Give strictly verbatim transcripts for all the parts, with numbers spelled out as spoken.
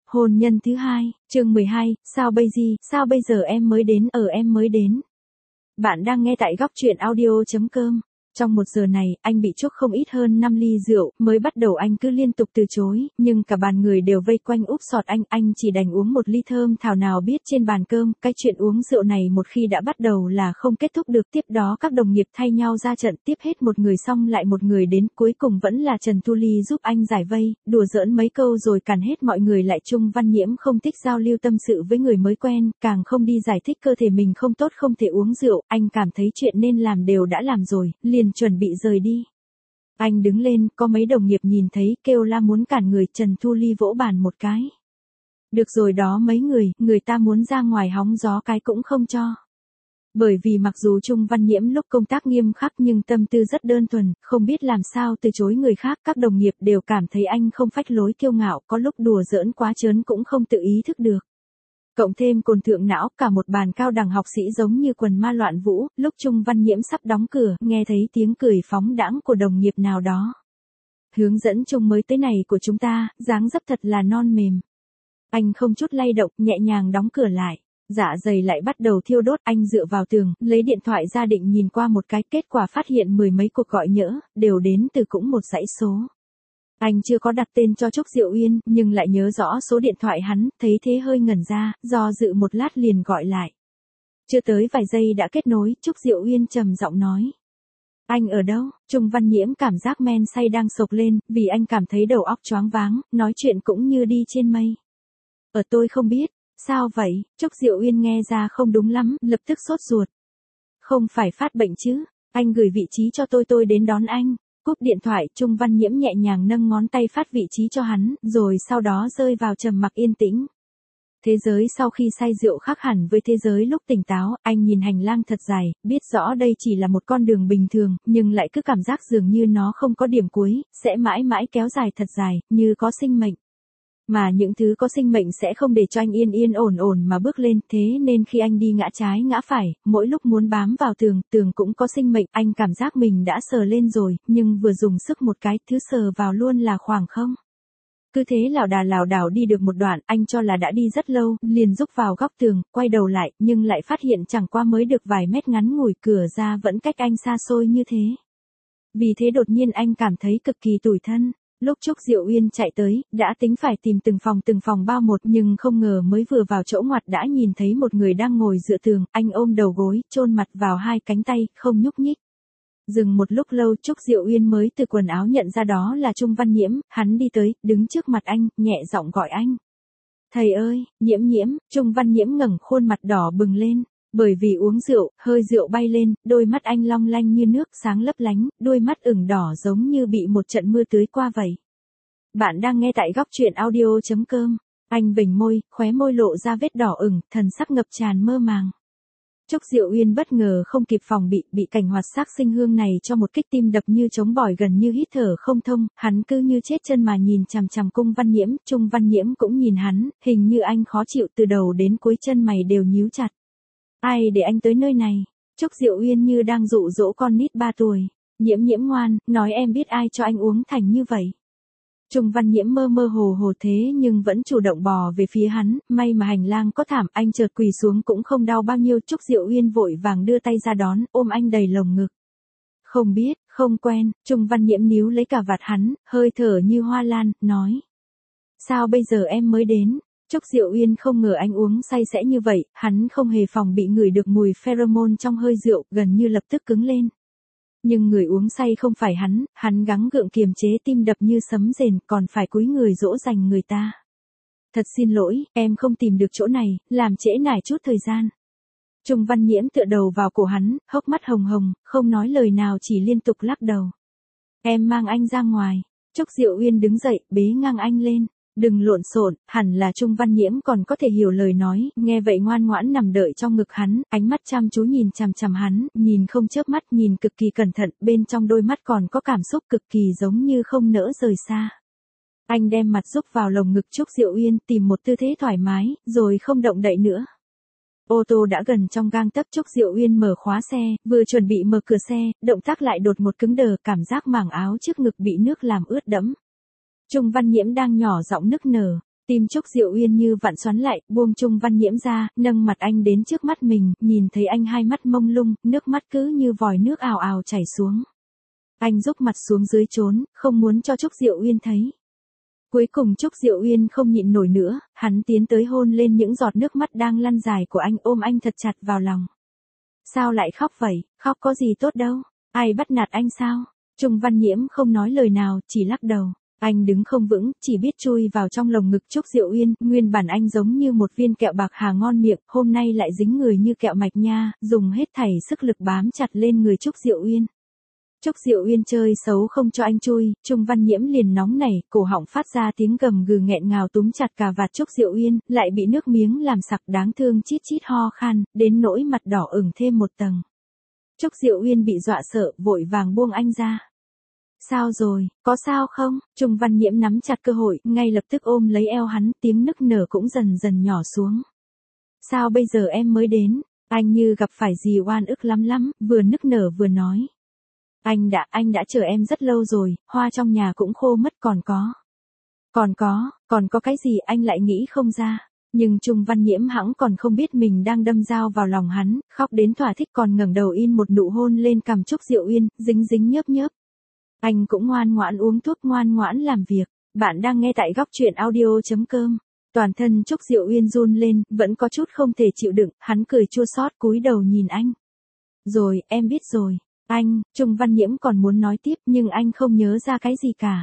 Hôn nhân thứ hai, chương mười hai, sao bây gì, sao bây giờ em mới đến, ở em mới đến. Bạn đang nghe tại góc truyện audio.com. Trong một giờ này, anh bị chúc không ít hơn năm ly rượu, mới bắt đầu anh cứ liên tục từ chối, nhưng cả bàn người đều vây quanh úp sọt anh, anh chỉ đành uống một ly thơm thảo nào biết trên bàn cơm, cái chuyện uống rượu này một khi đã bắt đầu là không kết thúc được. Tiếp đó các đồng nghiệp thay nhau ra trận, tiếp hết một người xong lại một người đến, cuối cùng vẫn là Trần Thu Ly giúp anh giải vây, đùa giỡn mấy câu rồi càn hết mọi người lại. Trung Văn Nhiễm không thích giao lưu tâm sự với người mới quen, càng không đi giải thích cơ thể mình không tốt không thể uống rượu, anh cảm thấy chuyện nên làm đều đã làm rồi, liền chuẩn bị rời đi. Anh đứng lên, có mấy đồng nghiệp nhìn thấy, kêu la muốn cản người. Trần Thu Ly vỗ bàn một cái. Được rồi đó mấy người, người ta muốn ra ngoài hóng gió cái cũng không cho. Bởi vì mặc dù Trung Văn Nhiễm lúc công tác nghiêm khắc nhưng tâm tư rất đơn thuần, không biết làm sao từ chối người khác. Các đồng nghiệp đều cảm thấy anh không phách lối kiêu ngạo, có lúc đùa giỡn quá trớn cũng không tự ý thức được. Cộng thêm cồn thượng não, cả một bàn cao đẳng học sĩ giống như quần ma loạn vũ. Lúc Trung Văn Nhiễm sắp đóng cửa, nghe thấy tiếng cười phóng đãng của đồng nghiệp nào đó. Hướng dẫn Trung mới tới này của chúng ta, dáng dấp thật là non mềm. Anh không chút lay động, nhẹ nhàng đóng cửa lại. Dạ dày lại bắt đầu thiêu đốt, anh dựa vào tường, lấy điện thoại ra định nhìn qua một cái, kết quả phát hiện mười mấy cuộc gọi nhỡ, đều đến từ cũng một dãy số. Anh chưa có đặt tên cho Trúc Diệu Uyên, nhưng lại nhớ rõ số điện thoại hắn, thấy thế hơi ngẩn ra, do dự một lát liền gọi lại. Chưa tới vài giây đã kết nối, Trúc Diệu Uyên trầm giọng nói. Anh ở đâu? Trung Văn Nhiễm cảm giác men say đang sộc lên, vì anh cảm thấy đầu óc choáng váng, nói chuyện cũng như đi trên mây. Ở tôi không biết, sao vậy? Trúc Diệu Uyên nghe ra không đúng lắm, lập tức sốt ruột. Không phải phát bệnh chứ, anh gửi vị trí cho tôi tôi đến đón anh. Cúp điện thoại, Trung Văn Nhiễm nhẹ nhàng nâng ngón tay phát vị trí cho hắn, rồi sau đó rơi vào trầm mặc yên tĩnh. Thế giới sau khi say rượu khác hẳn với thế giới lúc tỉnh táo, anh nhìn hành lang thật dài, biết rõ đây chỉ là một con đường bình thường, nhưng lại cứ cảm giác dường như nó không có điểm cuối, sẽ mãi mãi kéo dài thật dài, như có sinh mệnh. Mà những thứ có sinh mệnh sẽ không để cho anh yên yên ổn ổn mà bước lên, thế nên khi anh đi ngã trái ngã phải, mỗi lúc muốn bám vào tường, tường cũng có sinh mệnh, anh cảm giác mình đã sờ lên rồi, nhưng vừa dùng sức một cái, thứ sờ vào luôn là khoảng không. Cứ thế lảo đà lảo đảo đi được một đoạn, anh cho là đã đi rất lâu, liền rúc vào góc tường, quay đầu lại, nhưng lại phát hiện chẳng qua mới được vài mét ngắn ngủi, cửa ra vẫn cách anh xa xôi như thế. Vì thế đột nhiên anh cảm thấy cực kỳ tủi thân. Lúc Trúc Diệu Uyên chạy tới, đã tính phải tìm từng phòng từng phòng bao một, nhưng không ngờ mới vừa vào chỗ ngoặt đã nhìn thấy một người đang ngồi dựa tường, anh ôm đầu gối, chôn mặt vào hai cánh tay, không nhúc nhích. Dừng một lúc lâu, Trúc Diệu Uyên mới từ quần áo nhận ra đó là Trung Văn Nhiễm, hắn đi tới, đứng trước mặt anh, nhẹ giọng gọi anh. Thầy ơi, Nhiễm Nhiễm. Trung Văn Nhiễm ngẩng khuôn mặt đỏ bừng lên. Bởi vì uống rượu, hơi rượu bay lên, đôi mắt anh long lanh như nước sáng lấp lánh, đôi mắt ửng đỏ giống như bị một trận mưa tưới qua vậy. Bạn đang nghe tại góc truyện audio.com. Anh vểnh môi, khóe môi lộ ra vết đỏ ửng, thần sắc ngập tràn mơ màng. Trúc Diệu Uyên bất ngờ không kịp phòng bị, bị cảnh hoạt sắc sinh hương này cho một kích tim đập như trống bỏi gần như hít thở không thông, hắn cứ như chết chân mà nhìn chằm chằm Cung Văn Nhiễm, Trung Văn Nhiễm cũng nhìn hắn, hình như anh khó chịu từ đầu đến cuối chân mày đều nhíu chặt. Ai để anh tới nơi này? Trúc Diệu Uyên như đang dụ dỗ con nít ba tuổi. Nhiễm Nhiễm ngoan, nói em biết ai cho anh uống thành như vậy. Trung Văn Nhiễm mơ mơ hồ hồ thế nhưng vẫn chủ động bò về phía hắn, may mà hành lang có thảm, anh chợt quỳ xuống cũng không đau bao nhiêu. Trúc Diệu Uyên vội vàng đưa tay ra đón, ôm anh đầy lồng ngực. Không biết, không quen. Trung Văn Nhiễm níu lấy cả vạt hắn, hơi thở như hoa lan, nói. Sao bây giờ em mới đến? Trúc Diệu Uyên không ngờ anh uống say sẽ như vậy, hắn không hề phòng bị ngửi được mùi pheromone trong hơi rượu, gần như lập tức cứng lên. Nhưng người uống say không phải hắn, hắn gắng gượng kiềm chế tim đập như sấm rền, còn phải cúi người dỗ dành người ta. Thật xin lỗi, em không tìm được chỗ này, làm trễ nải chút thời gian. Trung Văn Nhiễm tựa đầu vào cổ hắn, hốc mắt hồng hồng, không nói lời nào chỉ liên tục lắc đầu. Em mang anh ra ngoài. Trúc Diệu Uyên đứng dậy, bế ngang anh lên. Đừng lộn xộn, hẳn là Trung Văn Nhiễm còn có thể hiểu lời nói, nghe vậy ngoan ngoãn nằm đợi trong ngực hắn, ánh mắt chăm chú nhìn chằm chằm hắn, nhìn không chớp mắt, nhìn cực kỳ cẩn thận, bên trong đôi mắt còn có cảm xúc cực kỳ giống như không nỡ rời xa. Anh đem mặt rúc vào lồng ngực Trúc Diệu Uyên, tìm một tư thế thoải mái, rồi không động đậy nữa. Ô tô đã gần trong gang tấc. Trúc Diệu Uyên mở khóa xe, vừa chuẩn bị mở cửa xe, động tác lại đột một cứng đờ, cảm giác màng áo trước ngực bị nước làm ướt đẫm. Trung Văn Nhiễm đang nhỏ giọng nức nở. Tim Trúc Diệu Uyên như vặn xoắn lại, buông Trung Văn Nhiễm ra, nâng mặt anh đến trước mắt mình, nhìn thấy anh hai mắt mông lung, nước mắt cứ như vòi nước ào ào chảy xuống. Anh rúc mặt xuống dưới trốn, không muốn cho Trúc Diệu Uyên thấy. Cuối cùng Trúc Diệu Uyên không nhịn nổi nữa, hắn tiến tới hôn lên những giọt nước mắt đang lăn dài của anh, ôm anh thật chặt vào lòng. Sao lại khóc vậy, khóc có gì tốt đâu, ai bắt nạt anh sao? Trung Văn Nhiễm không nói lời nào, chỉ lắc đầu. Anh đứng không vững, chỉ biết chui vào trong lồng ngực Trúc Diệu Uyên, nguyên bản anh giống như một viên kẹo bạc hà ngon miệng, hôm nay lại dính người như kẹo mạch nha, dùng hết thảy sức lực bám chặt lên người Trúc Diệu Uyên. Trúc Diệu Uyên chơi xấu không cho anh chui, Trung Văn Nhiễm liền nóng nảy, cổ họng phát ra tiếng gầm gừ nghẹn ngào túm chặt cà vạt Trúc Diệu Uyên, lại bị nước miếng làm sặc đáng thương chít chít ho khan, đến nỗi mặt đỏ ửng thêm một tầng. Trúc Diệu Uyên bị dọa sợ, vội vàng buông anh ra. Sao rồi, có sao không? Trung Văn Nhiễm nắm chặt cơ hội, ngay lập tức ôm lấy eo hắn, tiếng nức nở cũng dần dần nhỏ xuống. Sao bây giờ em mới đến? Anh như gặp phải gì oan ức lắm lắm, vừa nức nở vừa nói. Anh đã, anh đã chờ em rất lâu rồi, hoa trong nhà cũng khô mất còn có. Còn có, còn có cái gì anh lại nghĩ không ra. Nhưng Trung Văn Nhiễm hẵng còn không biết mình đang đâm dao vào lòng hắn, khóc đến thỏa thích còn ngẩng đầu in một nụ hôn lên cằm Trúc Diệu Uyên, dính dính nhớp nhớp. Anh cũng ngoan ngoãn uống thuốc, ngoan ngoãn làm việc. Bạn đang nghe tại góc truyện audio chấm com. Toàn thân Trúc Diệu Uyên run lên, vẫn có chút không thể chịu đựng, hắn cười chua xót cúi đầu nhìn anh. Rồi, em biết rồi. Anh, Trung Văn Nhiễm còn muốn nói tiếp nhưng anh không nhớ ra cái gì cả.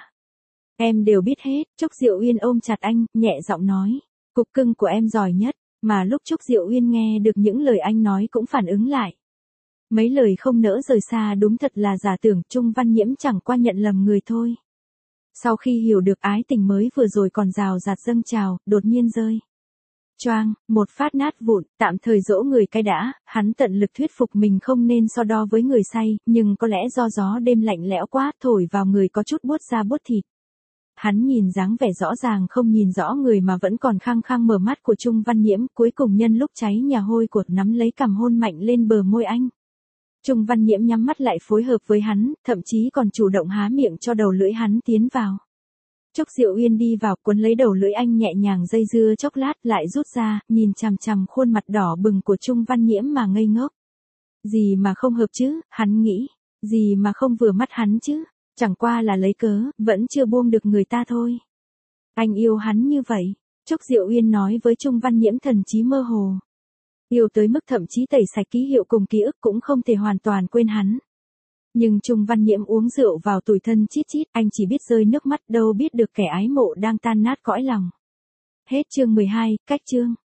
Em đều biết hết, Trúc Diệu Uyên ôm chặt anh, nhẹ giọng nói. Cục cưng của em giỏi nhất, mà lúc Trúc Diệu Uyên nghe được những lời anh nói cũng phản ứng lại. Mấy lời không nỡ rời xa đúng thật là giả tưởng, Trung Văn Nhiễm chẳng qua nhận lầm người thôi. Sau khi hiểu được ái tình mới vừa rồi còn rào rạt dâng trào, đột nhiên rơi. Choang, một phát nát vụn, tạm thời dỗ người cái đã, hắn tận lực thuyết phục mình không nên so đo với người say, nhưng có lẽ do gió đêm lạnh lẽo quá, thổi vào người có chút buốt da buốt thịt. Hắn nhìn dáng vẻ rõ ràng không nhìn rõ người mà vẫn còn khăng khăng mở mắt của Trung Văn Nhiễm, cuối cùng nhân lúc cháy nhà hôi của nắm lấy cằm hôn mạnh lên bờ môi anh. Trung Văn Nhiễm nhắm mắt lại phối hợp với hắn, thậm chí còn chủ động há miệng cho đầu lưỡi hắn tiến vào. Trúc Diệu Uyên đi vào cuốn lấy đầu lưỡi anh nhẹ nhàng dây dưa chốc lát lại rút ra, nhìn chằm chằm khuôn mặt đỏ bừng của Trung Văn Nhiễm mà ngây ngốc. Gì mà không hợp chứ, hắn nghĩ, gì mà không vừa mắt hắn chứ, chẳng qua là lấy cớ, vẫn chưa buông được người ta thôi. Anh yêu hắn như vậy, Trúc Diệu Uyên nói với Trung Văn Nhiễm thần trí mơ hồ. Yêu tới mức thậm chí tẩy sạch ký hiệu cùng ký ức cũng không thể hoàn toàn quên hắn. Nhưng Trung Văn Nhiễm uống rượu vào tủi thân chít chít, anh chỉ biết rơi nước mắt đâu biết được kẻ ái mộ đang tan nát cõi lòng. Hết chương mười hai, cách chương.